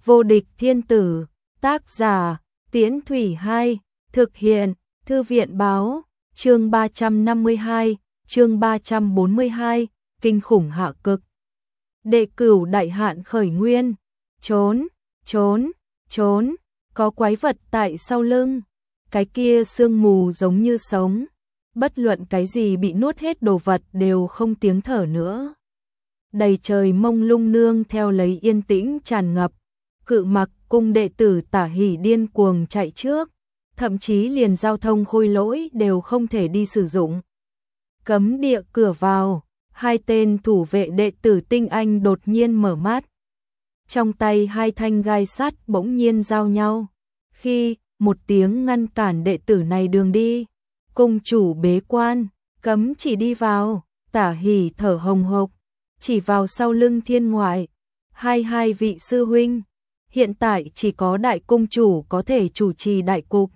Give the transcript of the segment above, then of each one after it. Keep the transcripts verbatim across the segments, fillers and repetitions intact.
Vô địch thiên tử, tác giả, Tiễn Thủy Hai, thực hiện, Thư viện báo, chương ba trăm năm mươi hai, chương ba trăm bốn mươi hai, kinh khủng hạ cực. Đệ cửu đại hạn khởi nguyên, trốn, trốn, trốn, có quái vật tại sau lưng, cái kia sương mù giống như sống, bất luận cái gì bị nuốt hết đồ vật đều không tiếng thở nữa. Đầy trời mông lung nương theo lấy yên tĩnh tràn ngập, Cự Mặc cung đệ tử Tả Hỷ điên cuồng chạy trước, thậm chí liền giao thông khôi lỗi đều không thể đi sử dụng. Cấm địa cửa vào, hai tên thủ vệ đệ tử tinh anh đột nhiên mở mắt. Trong tay hai thanh gai sắt bỗng nhiên giao nhau, khi một tiếng ngăn cản đệ tử này đường đi. Cung chủ bế quan, cấm chỉ đi vào. Tả Hỷ thở hồng hộc, chỉ vào sau lưng thiên ngoại. Hai hai vị sư huynh, hiện tại chỉ có đại cung chủ có thể chủ trì đại cục.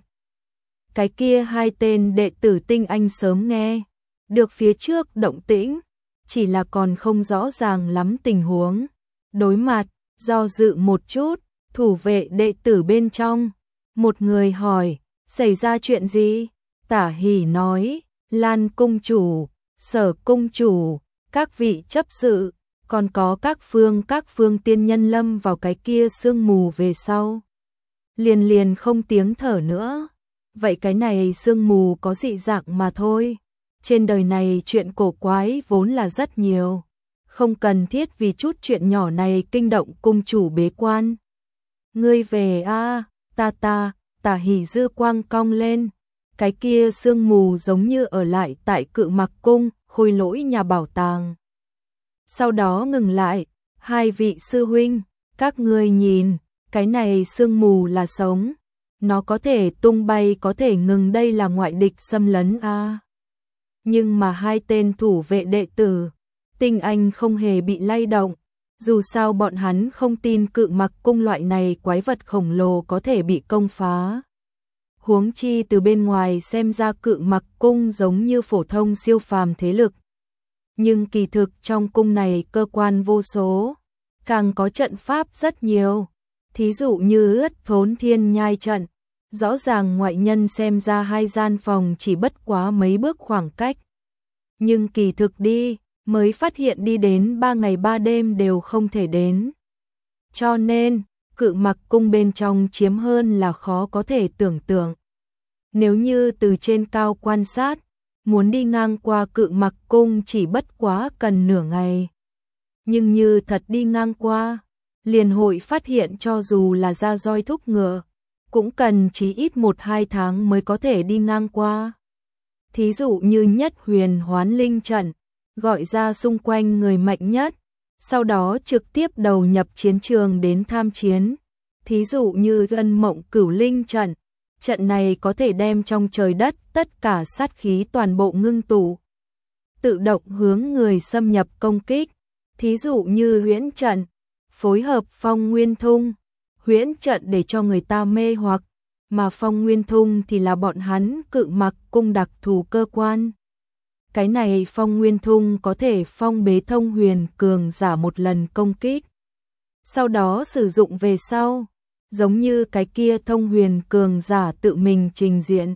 Cái kia hai tên đệ tử tinh anh sớm nghe được phía trước động tĩnh, chỉ là còn không rõ ràng lắm tình huống. Đối mặt, do dự một chút, thủ vệ đệ tử bên trong, một người hỏi, xảy ra chuyện gì? Tả Hỷ nói, Lan cung chủ, Sở cung chủ, các vị chấp sự, còn có các phương các phương tiên nhân lâm vào cái kia sương mù về sau. Liền liền không tiếng thở nữa. Vậy cái này sương mù có dị dạng mà thôi. Trên đời này chuyện cổ quái vốn là rất nhiều. Không cần thiết vì chút chuyện nhỏ này kinh động cung chủ bế quan. Ngươi về a, ta ta, Tả Hỷ dư quang cong lên. Cái kia sương mù giống như ở lại tại Cự Mặc cung, khôi lỗi nhà bảo tàng. Sau đó ngừng lại, hai vị sư huynh, các ngươi nhìn, cái này sương mù là sống. Nó có thể tung bay, có thể ngừng, đây là ngoại địch xâm lấn a. À. Nhưng mà hai tên thủ vệ đệ tử, tinh anh không hề bị lay động. Dù sao bọn hắn không tin Cự Mặc cung loại này quái vật khổng lồ có thể bị công phá. Huống chi từ bên ngoài xem ra Cự Mặc cung giống như phổ thông siêu phàm thế lực. Nhưng kỳ thực trong cung này cơ quan vô số, càng có trận pháp rất nhiều. Thí dụ như ướt thốn thiên nhai trận, rõ ràng ngoại nhân xem ra hai gian phòng chỉ bất quá mấy bước khoảng cách. Nhưng kỳ thực đi, mới phát hiện đi đến ba ngày ba đêm đều không thể đến. Cho nên, Cự Mặc cung bên trong chiếm hơn là khó có thể tưởng tượng. Nếu như từ trên cao quan sát, muốn đi ngang qua Cự Mặc cung chỉ bất quá cần nửa ngày. Nhưng như thật đi ngang qua, liền hội phát hiện cho dù là ra roi thúc ngựa, cũng cần chí ít một hai tháng mới có thể đi ngang qua. Thí dụ như Nhất Huyền Hoán Linh trận, gọi ra xung quanh người mạnh nhất, sau đó trực tiếp đầu nhập chiến trường đến tham chiến. Thí dụ như Ân Mộng Cửu Linh trận, trận này có thể đem trong trời đất tất cả sát khí toàn bộ ngưng tụ, tự động hướng người xâm nhập công kích. Thí dụ như Huyễn trận, phối hợp Phong Nguyên Thung. Huyễn trận để cho người ta mê hoặc, mà Phong Nguyên Thung thì là bọn hắn Cự Mặc cung đặc thù cơ quan. Cái này Phong Nguyên Thung có thể phong bế thông huyền cường giả một lần công kích. Sau đó sử dụng về sau, giống như cái kia thông huyền cường giả tự mình trình diện.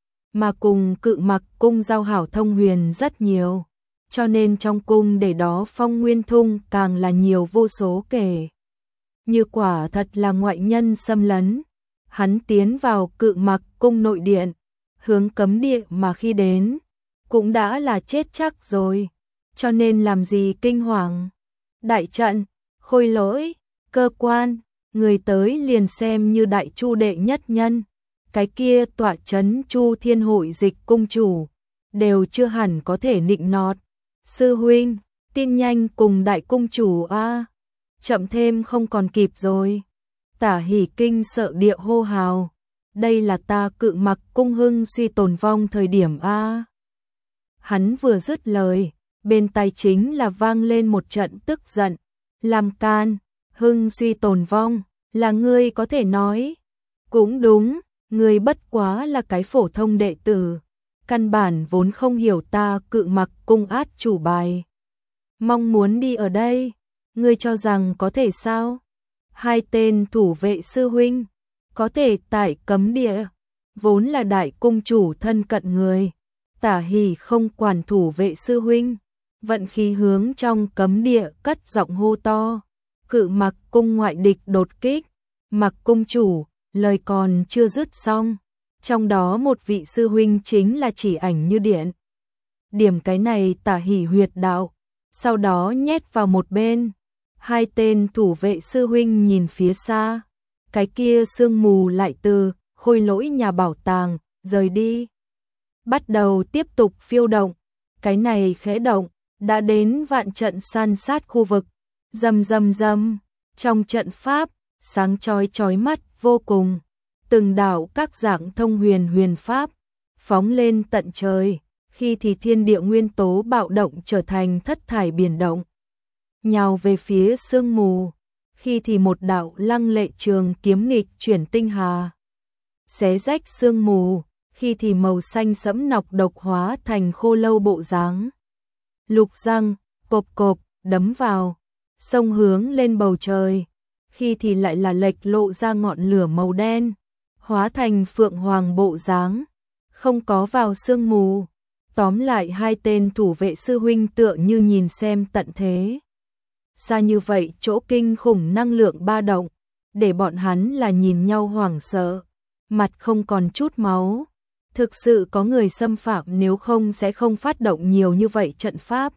Mà cùng Cự Mặc cung giao hảo thông huyền rất nhiều, cho nên trong cung để đó Phong Nguyên Thung càng là nhiều vô số kể. Như quả thật là ngoại nhân xâm lấn, hắn tiến vào Cự Mặc cung nội điện, hướng cấm địa mà khi đến, cũng đã là chết chắc rồi, cho nên làm gì kinh hoàng. Đại trận, khôi lỗi, cơ quan, người tới liền xem như đại chu đệ nhất nhân, cái kia tọa chấn Chu Thiên Hội Dịch cung chủ, đều chưa hẳn có thể nịnh nọt. Sư huynh, tin nhanh cùng đại cung chủ a, chậm thêm không còn kịp rồi. Tả Hỷ kinh sợ địa hô hào, đây là ta Cự Mặc cung hưng suy tồn vong thời điểm a. Hắn vừa dứt lời, bên tai chính là vang lên một trận tức giận. Làm can, hưng suy tồn vong, là ngươi có thể nói. Cũng đúng, ngươi bất quá là cái phổ thông đệ tử, căn bản vốn không hiểu ta Cự Mặc cung át chủ bài. Mong muốn đi ở đây, ngươi cho rằng có thể sao? Hai tên thủ vệ sư huynh, có thể tại cấm địa, vốn là đại cung chủ thân cận người. Tả Hỷ không quản thủ vệ sư huynh, vận khí hướng trong cấm địa cất giọng hô to. Cự Mặc cung ngoại địch đột kích. Mặc cung chủ, lời còn chưa dứt xong. Trong đó một vị sư huynh chính là Chỉ Ảnh như điện. Điểm cái này Tả Hỷ huyệt đạo, sau đó nhét vào một bên. Hai tên thủ vệ sư huynh nhìn phía xa, cái kia sương mù lại từ khôi lỗi nhà bảo tàng rời đi, bắt đầu tiếp tục phiêu động. Cái này khẽ động, đã đến vạn trận san sát khu vực. Rầm rầm rầm, trong trận pháp sáng chói chói mắt vô cùng, từng đạo các dạng thông huyền huyền pháp phóng lên tận trời. Khi thì thiên địa nguyên tố bạo động trở thành thất thải biển động, nhào về phía sương mù. Khi thì một đạo lăng lệ trường kiếm nghịch chuyển tinh hà, xé rách sương mù. Khi thì màu xanh sẫm nọc độc hóa thành khô lâu bộ dáng, lục răng cộp cộp đấm vào, xông hướng lên bầu trời. Khi thì lại là lệch lộ ra ngọn lửa màu đen, hóa thành phượng hoàng bộ dáng, không có vào sương mù. Tóm lại hai tên thủ vệ sư huynh tựa như nhìn xem tận thế. Xa như vậy chỗ kinh khủng năng lượng ba động, để bọn hắn là nhìn nhau hoảng sợ, mặt không còn chút máu. Thực sự có người xâm phạm, nếu không sẽ không phát động nhiều như vậy trận pháp.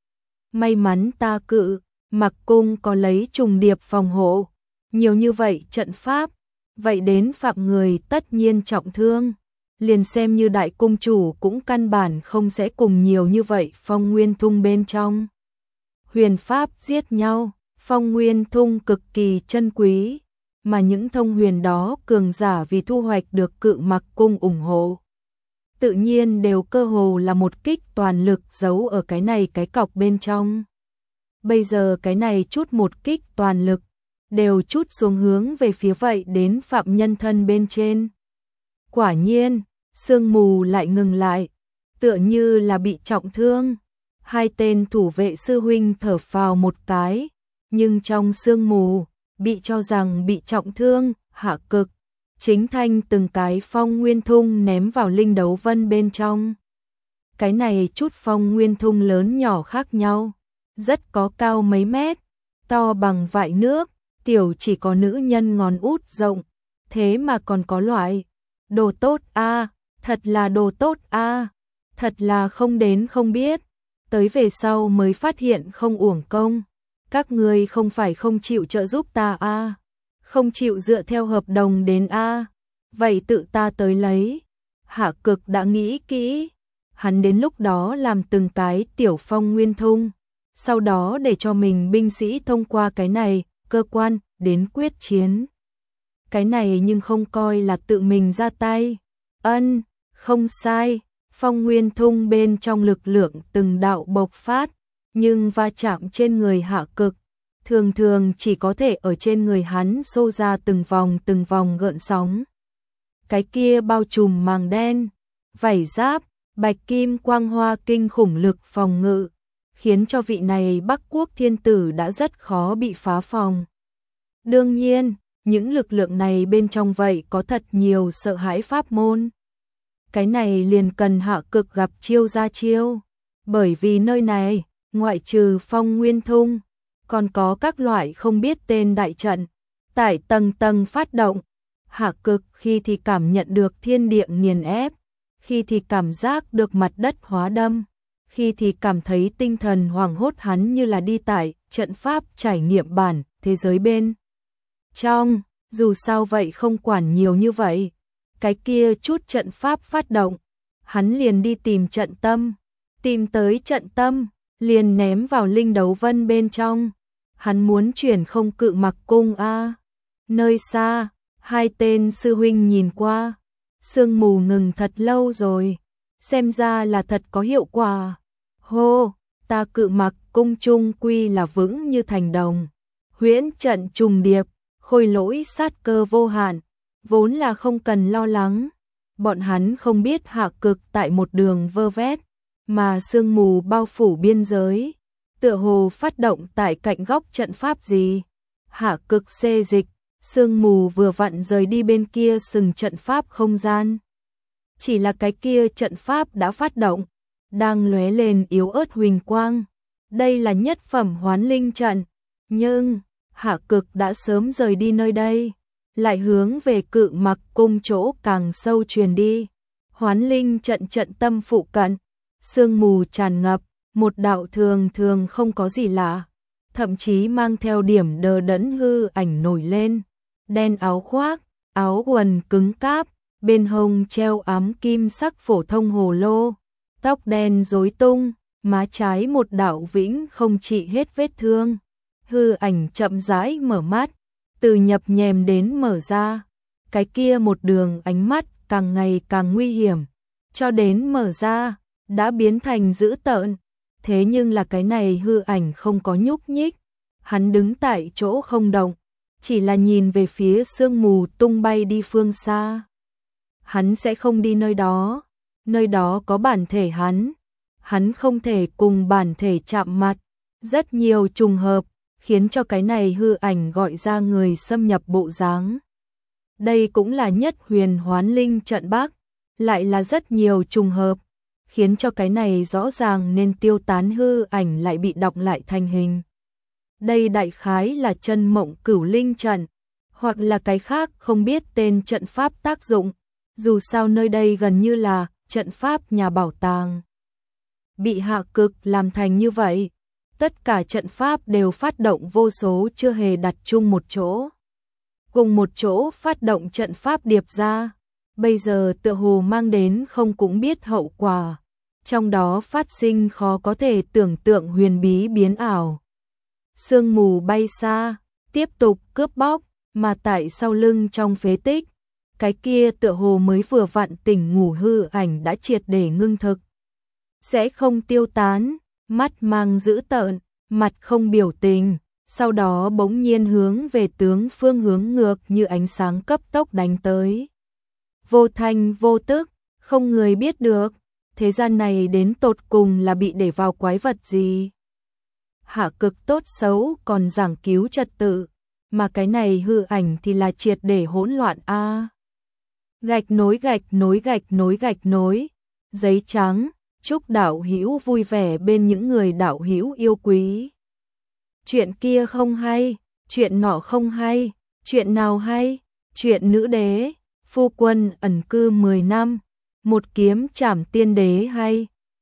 May mắn ta Cự Mặc cung có lấy trùng điệp phòng hộ, nhiều như vậy trận pháp, vậy đến phạm người tất nhiên trọng thương. Liền xem như đại cung chủ cũng căn bản không sẽ cùng nhiều như vậy phong nguyên thung bên trong huyền pháp giết nhau. Phong nguyên thung cực kỳ chân quý, mà những thông huyền đó cường giả vì thu hoạch được Cự Mặc cung ủng hộ, tự nhiên đều cơ hồ là một kích toàn lực giấu ở cái này cái cọc bên trong. Bây giờ cái này chút một kích toàn lực, đều chút xuống hướng về phía vậy đến phạm nhân thân bên trên. Quả nhiên, sương mù lại ngừng lại, tựa như là bị trọng thương. Hai tên thủ vệ sư huynh thở phào một cái, nhưng trong sương mù, bị cho rằng bị trọng thương, Hạ Cực, Chính Thanh từng cái phong nguyên thung ném vào linh đấu vân bên trong. Cái này chút phong nguyên thung lớn nhỏ khác nhau, rất có cao mấy mét, to bằng vại nước, tiểu chỉ có nữ nhân ngón út rộng, thế mà còn có loại. Đồ tốt a, thật là đồ tốt a, thật là không đến không biết, tới về sau mới phát hiện không uổng công. Các ngươi không phải không chịu trợ giúp ta a, không chịu dựa theo hợp đồng đến a, vậy tự ta tới lấy. Hạ Cực đã nghĩ kỹ, hắn đến lúc đó làm từng cái tiểu phong nguyên thung, sau đó để cho mình binh sĩ thông qua cái này cơ quan đến quyết chiến. Cái này nhưng không coi là tự mình ra tay. Ân, không sai, phong nguyên thung bên trong lực lượng từng đạo bộc phát, nhưng va chạm trên người Hạ Cực, thường thường chỉ có thể ở trên người hắn xô ra từng vòng từng vòng gợn sóng. Cái kia bao trùm màng đen, vảy giáp, bạch kim quang hoa kinh khủng lực phòng ngự, khiến cho vị này Bắc Quốc thiên tử đã rất khó bị phá phòng. Đương nhiên, những lực lượng này bên trong vậy có thật nhiều sợ hãi pháp môn. Cái này liền cần Hạ Cực gặp chiêu ra chiêu, bởi vì nơi này, ngoại trừ phong nguyên thung, còn có các loại không biết tên đại trận, tại tầng tầng phát động. Hạ Cực khi thì cảm nhận được thiên địa nghiền ép, khi thì cảm giác được mặt đất hóa đâm, khi thì cảm thấy tinh thần hoảng hốt, hắn như là đi tại trận pháp trải nghiệm bản thế giới bên trong. Dù sao vậy không quản nhiều như vậy, cái kia chút trận pháp phát động, hắn liền đi tìm trận tâm, tìm tới trận tâm, liền ném vào linh đấu vân bên trong. Hắn muốn chuyển không Cự Mặc cung a. Nơi xa, hai tên sư huynh nhìn qua, sương mù ngừng thật lâu rồi, xem ra là thật có hiệu quả. Hô, ta Cự Mặc cung trung quy là vững như thành đồng. Huyễn trận trùng điệp, khôi lỗi sát cơ vô hạn, vốn là không cần lo lắng. Bọn hắn không biết Hạ Cực tại một đường vơ vét, mà sương mù bao phủ biên giới, tựa hồ phát động tại cạnh góc trận pháp gì. Hạ cực xê dịch, sương mù vừa vặn rời đi bên kia sừng trận pháp không gian. Chỉ là cái kia trận pháp đã phát động, đang lóe lên yếu ớt huỳnh quang. Đây là nhất phẩm hoán linh trận, nhưng Hạ cực đã sớm rời đi nơi đây, lại hướng về Cự Mặc cung chỗ càng sâu truyền đi. Hoán linh trận trận tâm phụ cận, sương mù tràn ngập, một đạo thường thường không có gì lạ, thậm chí mang theo điểm đờ đẫn hư ảnh nổi lên. Đen áo khoác, áo quần cứng cáp, bên hông treo ám kim sắc phổ thông hồ lô, tóc đen rối tung, má trái một đạo vĩnh không trị hết vết thương. Hư ảnh chậm rãi mở mắt, từ nhập nhèm đến mở ra, cái kia một đường ánh mắt càng ngày càng nguy hiểm, cho đến mở ra, đã biến thành dữ tợn. Thế nhưng là cái này hư ảnh không có nhúc nhích, hắn đứng tại chỗ không động, chỉ là nhìn về phía sương mù tung bay đi phương xa. Hắn sẽ không đi nơi đó, nơi đó có bản thể hắn, hắn không thể cùng bản thể chạm mặt. Rất nhiều trùng hợp, khiến cho cái này hư ảnh gọi ra người xâm nhập bộ dáng. Đây cũng là nhất huyền hoán linh trận bắc, lại là rất nhiều trùng hợp, khiến cho cái này rõ ràng nên tiêu tán hư ảnh lại bị đọc lại thành hình. Đây đại khái là chân mộng cửu linh trận, hoặc là cái khác không biết tên trận pháp tác dụng, dù sao nơi đây gần như là trận pháp nhà bảo tàng. Bị Hạ cực làm thành như vậy, tất cả trận pháp đều phát động vô số chưa hề đặt chung một chỗ. Cùng một chỗ phát động trận pháp điệp ra, bây giờ tựa hồ mang đến không cũng biết hậu quả, trong đó phát sinh khó có thể tưởng tượng huyền bí biến ảo. Sương mù bay xa, tiếp tục cướp bóc, mà tại sau lưng trong phế tích, cái kia tựa hồ mới vừa vặn tỉnh ngủ hư ảnh đã triệt để ngưng thực. Sẽ không tiêu tán, mắt mang dữ tợn, mặt không biểu tình, sau đó bỗng nhiên hướng về tướng phương hướng ngược như ánh sáng cấp tốc đánh tới. Vô thanh vô tức, không người biết được, thế gian này đến tột cùng là bị để vào quái vật gì. Hạ cực tốt xấu còn giảng cứu trật tự, mà cái này hư ảnh thì là triệt để hỗn loạn a. À, gạch nối gạch nối gạch nối gạch nối, giấy trắng, chúc đạo hữu vui vẻ bên những người đạo hữu yêu quý. Chuyện kia không hay, chuyện nọ không hay, chuyện nào hay, chuyện nữ đế, phu quân ẩn cư mười năm, một kiếm trảm tiên đế hay.